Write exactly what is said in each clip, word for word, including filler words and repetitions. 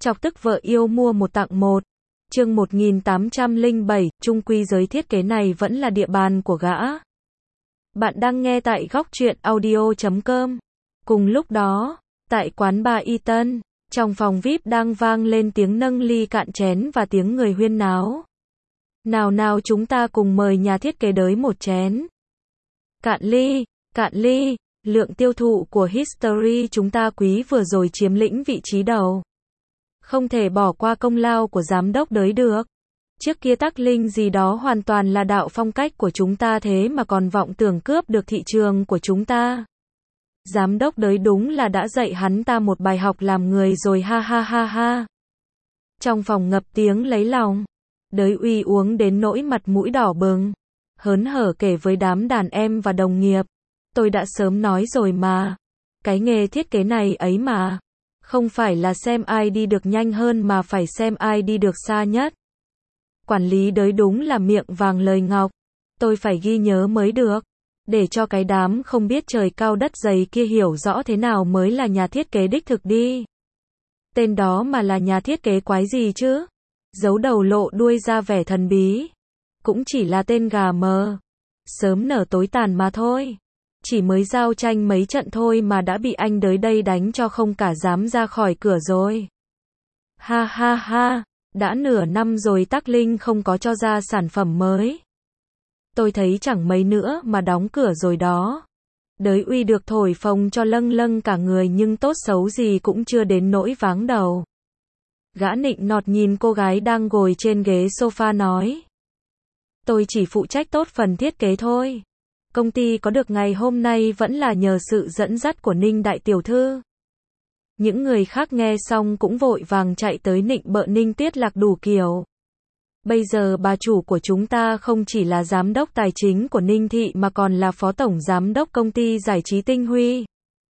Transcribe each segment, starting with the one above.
Chọc tức vợ yêu mua một tặng một. Chương một nghìn tám trăm lẻ bảy, chung quy giới thiết kế này vẫn là địa bàn của gã. Bạn đang nghe tại góc truyện audio chấm com. Cùng lúc đó, tại quán bar Y Tân, trong phòng vi ai pi đang vang lên tiếng nâng ly cạn chén và tiếng người huyên náo. Nào nào chúng ta cùng mời nhà thiết kế đới một chén. Cạn ly, cạn ly, lượng tiêu thụ của History chúng ta quý vừa rồi chiếm lĩnh vị trí đầu. Không thể bỏ qua công lao của giám đốc đới được. Trước kia Tắc Linh gì đó hoàn toàn là đạo phong cách của chúng ta thế mà còn vọng tưởng cướp được thị trường của chúng ta. Giám đốc đới đúng là đã dạy hắn ta một bài học làm người rồi ha ha ha ha. Trong phòng ngập tiếng lấy lòng. Đới uy uống đến nỗi mặt mũi đỏ bừng. Hớn hở kể với đám đàn em và đồng nghiệp. Tôi đã sớm nói rồi mà. Cái nghề thiết kế này ấy mà. Không phải là xem ai đi được nhanh hơn mà phải xem ai đi được xa nhất. Quản lý đới đúng là miệng vàng lời ngọc. Tôi phải ghi nhớ mới được. Để cho cái đám không biết trời cao đất dày kia hiểu rõ thế nào mới là nhà thiết kế đích thực đi. Tên đó mà là nhà thiết kế quái gì chứ? Giấu đầu lộ đuôi ra vẻ thần bí. Cũng chỉ là tên gà mờ. Sớm nở tối tàn mà thôi. Chỉ mới giao tranh mấy trận thôi mà đã bị anh đới đây đánh cho không cả dám ra khỏi cửa rồi. Ha ha ha, đã nửa năm rồi Tắc Linh không có cho ra sản phẩm mới. Tôi thấy chẳng mấy nữa mà đóng cửa rồi đó. Đới uy được thổi phồng cho lâng lâng cả người nhưng tốt xấu gì cũng chưa đến nỗi váng đầu. Gã nịnh nọt nhìn cô gái đang ngồi trên ghế sofa nói. Tôi chỉ phụ trách tốt phần thiết kế thôi. Công ty có được ngày hôm nay vẫn là nhờ sự dẫn dắt của Ninh đại tiểu thư. Những người khác nghe xong cũng vội vàng chạy tới nịnh bợ Ninh Tiết Lạc đủ kiểu. Bây giờ bà chủ của chúng ta không chỉ là giám đốc tài chính của Ninh Thị mà còn là phó tổng giám đốc công ty giải trí Tinh Huy.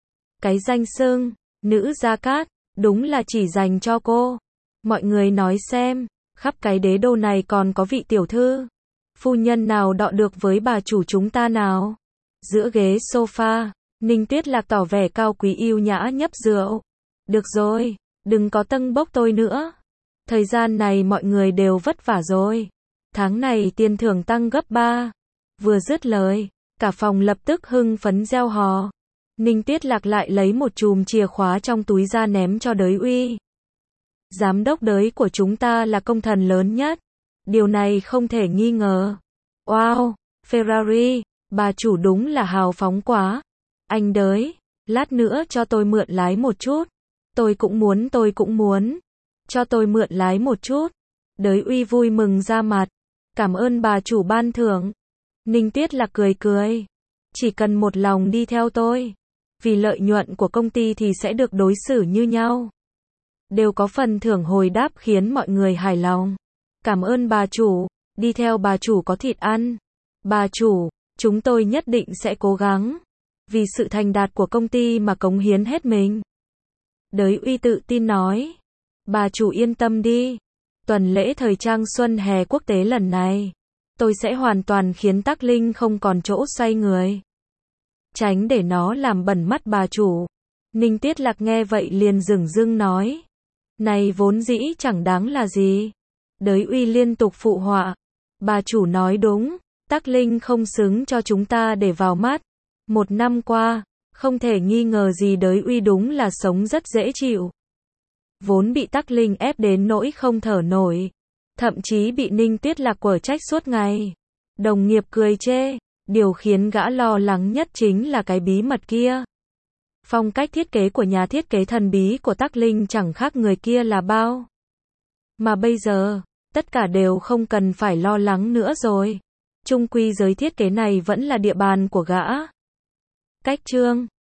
Cái danh xưng, nữ Gia Cát, đúng là chỉ dành cho cô. Mọi người nói xem, khắp cái đế đô này còn có vị tiểu thư, phu nhân nào đọ được với bà chủ chúng ta nào? Giữa ghế sofa, Ninh Tuyết Lạc tỏ vẻ cao quý yêu nhã nhấp rượu. Được rồi, đừng có tâng bốc tôi nữa. Thời gian này mọi người đều vất vả rồi. Tháng này tiền thưởng tăng gấp ba. Vừa dứt lời, cả phòng lập tức hưng phấn reo hò. Ninh Tuyết Lạc lại lấy một chùm chìa khóa trong túi ra ném cho đới uy. Giám đốc đới của chúng ta là công thần lớn nhất. Điều này không thể nghi ngờ. Wow, Ferrari, bà chủ đúng là hào phóng quá. Anh đới, lát nữa cho tôi mượn lái một chút. Tôi cũng muốn, tôi cũng muốn. Cho tôi mượn lái một chút. Đới uy vui mừng ra mặt. Cảm ơn bà chủ ban thưởng. Ninh Tiết Lạc cười cười. Chỉ cần một lòng đi theo tôi. Vì lợi nhuận của công ty thì sẽ được đối xử như nhau. Đều có phần thưởng hồi đáp khiến mọi người hài lòng. Cảm ơn bà chủ, đi theo bà chủ có thịt ăn. Bà chủ, chúng tôi nhất định sẽ cố gắng. Vì sự thành đạt của công ty mà cống hiến hết mình. Đới uy tự tin nói. Bà chủ yên tâm đi. Tuần lễ thời trang xuân hè quốc tế lần này, tôi sẽ hoàn toàn khiến Tắc Linh không còn chỗ xoay người. Tránh để nó làm bẩn mắt bà chủ. Ninh Tiết Lạc nghe vậy liền dửng dưng nói. Này vốn dĩ chẳng đáng là gì. Đới uy liên tục phụ họa. Bà chủ nói đúng, Tắc Linh không xứng cho chúng ta để vào mắt. Một năm qua, không thể nghi ngờ gì đới uy đúng là sống rất dễ chịu. Vốn bị Tắc Linh ép đến nỗi không thở nổi. Thậm chí bị Ninh Tuyết Lạc quở trách suốt ngày. Đồng nghiệp cười chê. Điều khiến gã lo lắng nhất chính là cái bí mật kia. Phong cách thiết kế của nhà thiết kế thần bí của Tắc Linh chẳng khác người kia là bao. Mà bây giờ, tất cả đều không cần phải lo lắng nữa rồi. Chung quy giới thiết kế này vẫn là địa bàn của gã. Cách chương